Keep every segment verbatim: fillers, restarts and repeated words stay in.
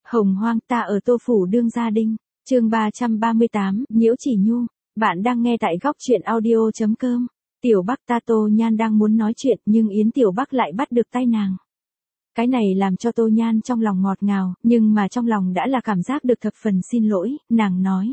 Hồng hoang ta ở Tô Phủ đương gia đinh, chương ba trăm ba mươi tám, Nhiễu Chỉ Nhu, bạn đang nghe tại góc truyện audio.com. Tiểu Bắc ta Tô Nhan đang muốn nói chuyện nhưng Yến Tiểu Bắc lại bắt được tay nàng. Cái này làm cho Tô Nhan trong lòng ngọt ngào, nhưng mà trong lòng đã là cảm giác được thập phần xin lỗi, nàng nói.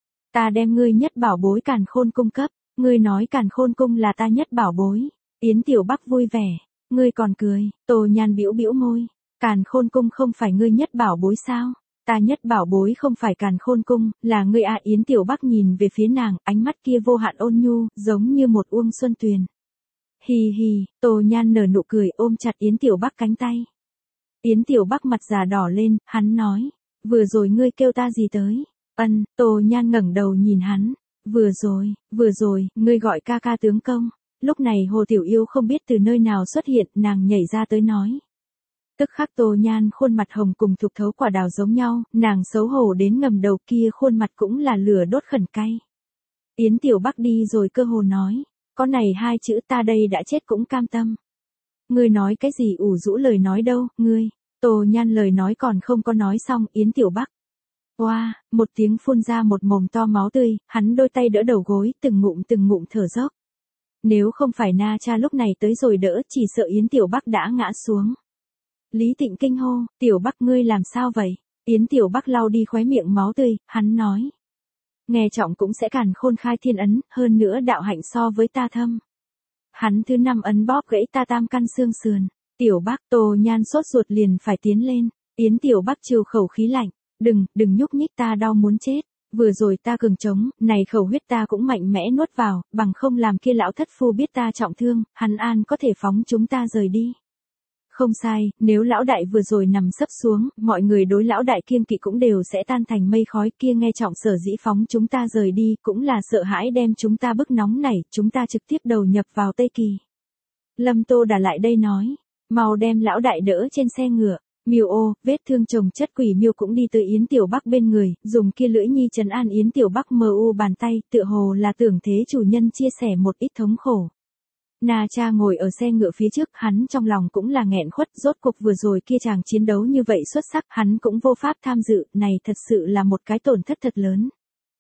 Ta đem ngươi nhất bảo bối Càn Khôn cung cấp, ngươi nói Càn Khôn cung là ta nhất bảo bối. Yến Tiểu Bắc vui vẻ, ngươi còn cười, Tô Nhan bĩu bĩu môi. Càn Khôn cung không phải ngươi nhất bảo bối sao? Ta nhất bảo bối không phải Càn Khôn cung, là ngươi à. Yến Tiểu Bắc nhìn về phía nàng, ánh mắt kia vô hạn ôn nhu, giống như một uông xuân tuyền. Hì hì, Tô Nhan nở nụ cười ôm chặt Yến Tiểu Bắc cánh tay. Yến Tiểu Bắc mặt già đỏ lên, hắn nói, vừa rồi ngươi kêu ta gì tới? Ân, Tô Nhan ngẩng đầu nhìn hắn, vừa rồi, vừa rồi, ngươi gọi ca ca tướng công. Lúc này Hồ Tiểu Yêu không biết từ nơi nào xuất hiện, nàng nhảy ra tới nói. Tức khắc Tô Nhan khuôn mặt hồng cùng thục thấu quả đào giống nhau, nàng xấu hổ đến ngầm đầu kia khuôn mặt cũng là lửa đốt khẩn cay. Yến Tiểu Bắc đi rồi cơ hồ nói, có này hai chữ ta đây đã chết cũng cam tâm. Ngươi nói cái gì ủ rũ lời nói đâu, ngươi? Tô Nhan lời nói còn không có nói xong, Yến Tiểu Bắc. Oa, wow, một tiếng phun ra một mồm to máu tươi, hắn đôi tay đỡ đầu gối, từng ngụm từng ngụm thở dốc. Nếu không phải Na Cha lúc này tới rồi đỡ, chỉ sợ Yến Tiểu Bắc đã ngã xuống. Lý Tịnh kinh hô, Tiểu Bắc ngươi làm sao vậy? Yến Tiểu Bắc lau đi khóe miệng máu tươi, hắn nói. Nghe trọng cũng sẽ Càn Khôn khai thiên ấn, hơn nữa đạo hạnh so với ta thâm. Hắn thứ năm ấn bóp gãy ta tam căn xương sườn. Tiểu Bắc, Tô Nhan sốt ruột liền phải tiến lên. Yến Tiểu Bắc trừ khẩu khí lạnh, đừng, đừng nhúc nhích ta đau muốn chết. Vừa rồi ta cường trống, này khẩu huyết ta cũng mạnh mẽ nuốt vào, bằng không làm kia lão thất phu biết ta trọng thương, hắn an có thể phóng chúng ta rời đi. Không sai, nếu lão đại vừa rồi nằm sấp xuống, mọi người đối lão đại kiêng kỵ cũng đều sẽ tan thành mây khói. Kia nghe trọng sở dĩ phóng chúng ta rời đi, cũng là sợ hãi đem chúng ta bức nóng này, chúng ta trực tiếp đầu nhập vào Tây Kỳ. Lâm Tô Đà lại đây nói, mau đem lão đại đỡ trên xe ngựa. Miêu ô, vết thương chồng chất quỷ miêu cũng đi tới Yến Tiểu Bắc bên người, dùng kia lưỡi nhi trấn an Yến Tiểu Bắc mờ u bàn tay, tựa hồ là tưởng thế chủ nhân chia sẻ một ít thống khổ. Na Cha ngồi ở xe ngựa phía trước, hắn trong lòng cũng là nghẹn khuất, rốt cuộc vừa rồi kia chàng chiến đấu như vậy xuất sắc, hắn cũng vô pháp tham dự, này thật sự là một cái tổn thất thật lớn.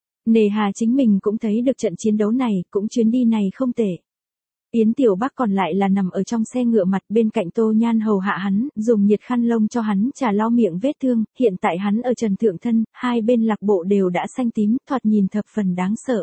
Nề hà chính mình cũng thấy được trận chiến đấu này, cũng chuyến đi này không tệ. Yến Tiểu Bắc còn lại là nằm ở trong xe ngựa mặt bên cạnh Tô Nhan hầu hạ hắn, dùng nhiệt khăn lông cho hắn trà lau miệng vết thương, hiện tại hắn ở trần thượng thân, hai bên lạc bộ đều đã xanh tím, thoạt nhìn thập phần đáng sợ.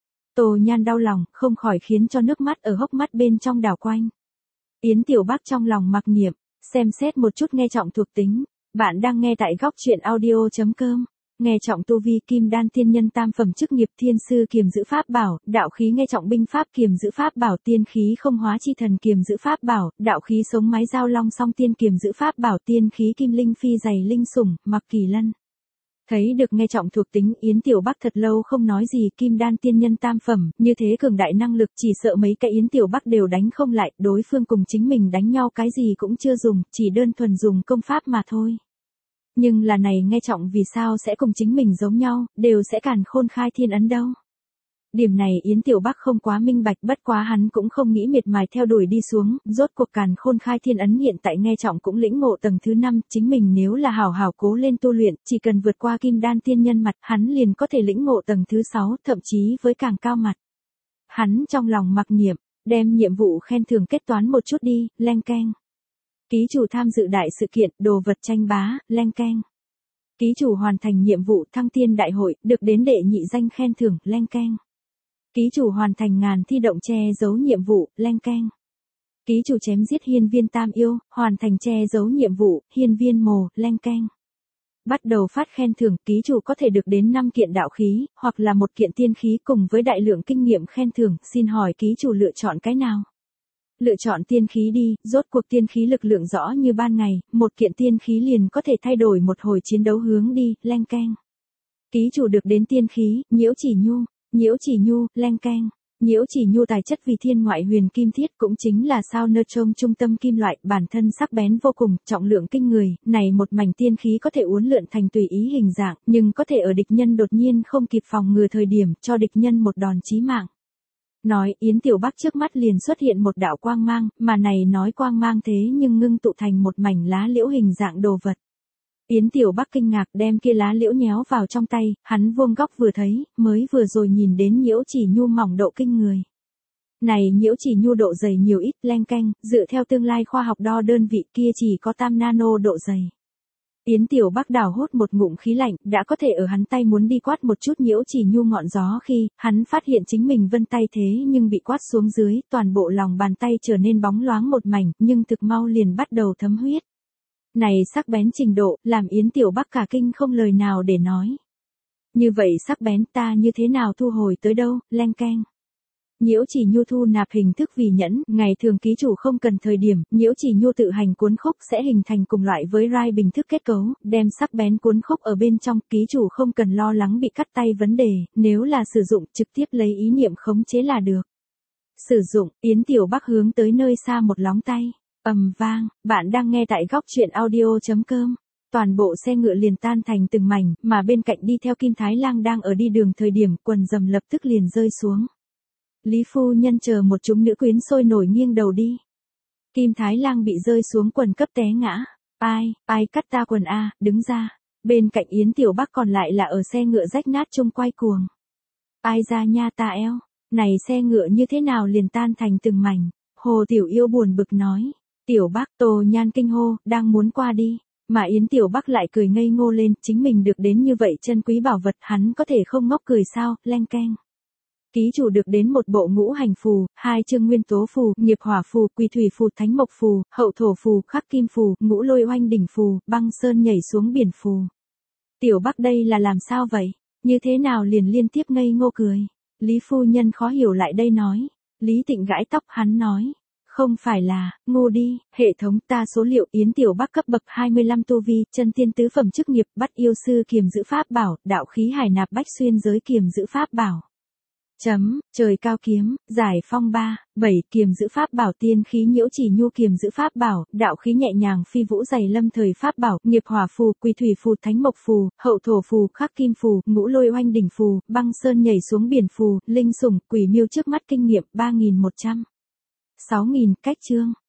Tô Nhan đau lòng, không khỏi khiến cho nước mắt ở hốc mắt bên trong đảo quanh. Yến Tiểu Bắc trong lòng mặc niệm, xem xét một chút nghe trọng thuộc tính, bạn đang nghe tại góc truyện audio.com. Nghe trọng tu vi kim đan thiên nhân tam phẩm chức nghiệp thiên sư kiềm giữ pháp bảo, đạo khí nghe trọng binh pháp kiềm giữ pháp bảo, tiên khí không hóa chi thần kiềm giữ pháp bảo, đạo khí sống mái giao long song tiên kiềm giữ pháp bảo, tiên khí kim linh phi dày linh sủng, mặc kỳ lân. Thấy được nghe trọng thuộc tính, Yến Tiểu Bắc thật lâu không nói gì, kim đan tiên nhân tam phẩm, như thế cường đại năng lực, chỉ sợ mấy cái Yến Tiểu Bắc đều đánh không lại, đối phương cùng chính mình đánh nhau cái gì cũng chưa dùng, chỉ đơn thuần dùng công pháp mà thôi. Nhưng là này nghe trọng vì sao sẽ cùng chính mình giống nhau, đều sẽ Càn Khôn khai thiên ấn đâu. Điểm này Yến Tiểu Bắc không quá minh bạch, bất quá hắn cũng không nghĩ miệt mài theo đuổi đi xuống, rốt cuộc Càn Khôn khai thiên ấn hiện tại nghe trọng cũng lĩnh ngộ tầng thứ năm, chính mình nếu là hảo hảo cố lên tu luyện, chỉ cần vượt qua kim đan tiên nhân mặt, hắn liền có thể lĩnh ngộ tầng thứ sáu, thậm chí với càng cao mặt. Hắn trong lòng mặc niệm, đem nhiệm vụ khen thưởng kết toán một chút đi, leng keng. Ký chủ tham dự đại sự kiện, đồ vật tranh bá, leng keng. Ký chủ hoàn thành nhiệm vụ thăng tiên đại hội, được đến đệ nhị danh khen thưởng, leng keng. Ký chủ hoàn thành ngàn thi động che giấu nhiệm vụ, leng keng. Ký chủ chém giết hiên viên tam yêu, hoàn thành che giấu nhiệm vụ, hiên viên mồ, leng keng. Bắt đầu phát khen thưởng, ký chủ có thể được đến năm kiện đạo khí, hoặc là một kiện tiên khí cùng với đại lượng kinh nghiệm khen thưởng, xin hỏi ký chủ lựa chọn cái nào? Lựa chọn tiên khí đi, rốt cuộc tiên khí lực lượng rõ như ban ngày, một kiện tiên khí liền có thể thay đổi một hồi chiến đấu hướng đi, leng keng. Ký chủ được đến tiên khí, Nhiễu Chỉ Nhu, Nhiễu Chỉ Nhu, leng keng. Nhiễu Chỉ Nhu tài chất vì thiên ngoại huyền kim thiết, cũng chính là sao nơ trông trung tâm kim loại, bản thân sắc bén vô cùng, trọng lượng kinh người, này một mảnh tiên khí có thể uốn lượn thành tùy ý hình dạng, nhưng có thể ở địch nhân đột nhiên không kịp phòng ngừa thời điểm, cho địch nhân một đòn chí mạng. Nói, Yến Tiểu Bắc trước mắt liền xuất hiện một đạo quang mang, mà này nói quang mang thế nhưng ngưng tụ thành một mảnh lá liễu hình dạng đồ vật. Yến Tiểu Bắc kinh ngạc đem kia lá liễu nhéo vào trong tay, hắn vuông góc vừa thấy, mới vừa rồi nhìn đến nhiễu chỉ nhu mỏng độ kinh người. Này nhiễu chỉ nhu độ dày nhiều ít, leng keng, dựa theo tương lai khoa học đo đơn vị kia chỉ có tam nano độ dày. Yến Tiểu Bắc đảo hốt một ngụm khí lạnh, đã có thể ở hắn tay muốn đi quát một chút nhiễu chỉ nhu ngọn gió khi, hắn phát hiện chính mình vân tay thế nhưng bị quát xuống dưới, toàn bộ lòng bàn tay trở nên bóng loáng một mảnh, nhưng thực mau liền bắt đầu thấm huyết. Này sắc bén trình độ, làm Yến Tiểu Bắc cả kinh không lời nào để nói. Như vậy sắc bén ta như thế nào thu hồi tới đâu, leng keng. Nhiễu chỉ nhu thu nạp hình thức vì nhẫn, ngày thường ký chủ không cần thời điểm, nhiễu chỉ nhu tự hành cuốn khúc sẽ hình thành cùng loại với rai bình thức kết cấu, đem sắc bén cuốn khúc ở bên trong, ký chủ không cần lo lắng bị cắt tay vấn đề, nếu là sử dụng trực tiếp lấy ý niệm khống chế là được. Sử dụng, Yến Tiểu Bắc hướng tới nơi xa một lóng tay, ầm vang, bạn đang nghe tại góc truyện audio chấm com. Toàn bộ xe ngựa liền tan thành từng mảnh, mà bên cạnh đi theo Kim Thái Lang đang ở đi đường thời điểm, quần rầm lập tức liền rơi xuống. Lý phu nhân chờ một chúng nữ quyến sôi nổi nghiêng đầu đi. Kim Thái Lang bị rơi xuống quần cấp té ngã. Ai, ai cắt ta quần a, đứng ra. Bên cạnh Yến Tiểu Bắc còn lại là ở xe ngựa rách nát chung quay cuồng. Ai ra nha ta eo, này xe ngựa như thế nào liền tan thành từng mảnh. Hồ Tiểu Yêu buồn bực nói. Tiểu Bắc, Tô Nhan kinh hô, đang muốn qua đi. Mà Yến Tiểu Bắc lại cười ngây ngô lên, chính mình được đến như vậy chân quý bảo vật, hắn có thể không ngốc cười sao, leng keng. Ký chủ được đến một bộ ngũ hành phù, hai chương nguyên tố phù, nghiệp hỏa phù, quỷ thủy phù, thánh mộc phù, hậu thổ phù, khắc kim phù, ngũ lôi oanh đỉnh phù, băng sơn nhảy xuống biển phù. Tiểu Bắc đây là làm sao vậy? Như thế nào liền liên tiếp ngây ngô cười? Lý phu nhân khó hiểu lại đây nói. Lý Tịnh gãi tóc hắn nói. Không phải là, ngô đi, hệ thống ta số liệu Yến Tiểu Bắc cấp bậc hai mươi lăm tu vi, chân tiên tứ phẩm chức nghiệp, bắt yêu sư kiềm giữ pháp bảo, đạo khí hải nạp bách xuyên giới kiềm giữ pháp bảo. Chấm, trời cao kiếm, giải phong ba, bảy kiềm giữ pháp bảo tiên khí nhiễu chỉ nhu kiềm giữ pháp bảo, đạo khí nhẹ nhàng phi vũ dày lâm thời pháp bảo, nghiệp hỏa phù, quỷ thủy phù, thánh mộc phù, hậu thổ phù, khắc kim phù, ngũ lôi oanh đỉnh phù, băng sơn nhảy xuống biển phù, linh sủng, quỷ miêu trước mắt kinh nghiệm ba nghìn một trăm. sáu nghìn cách chương.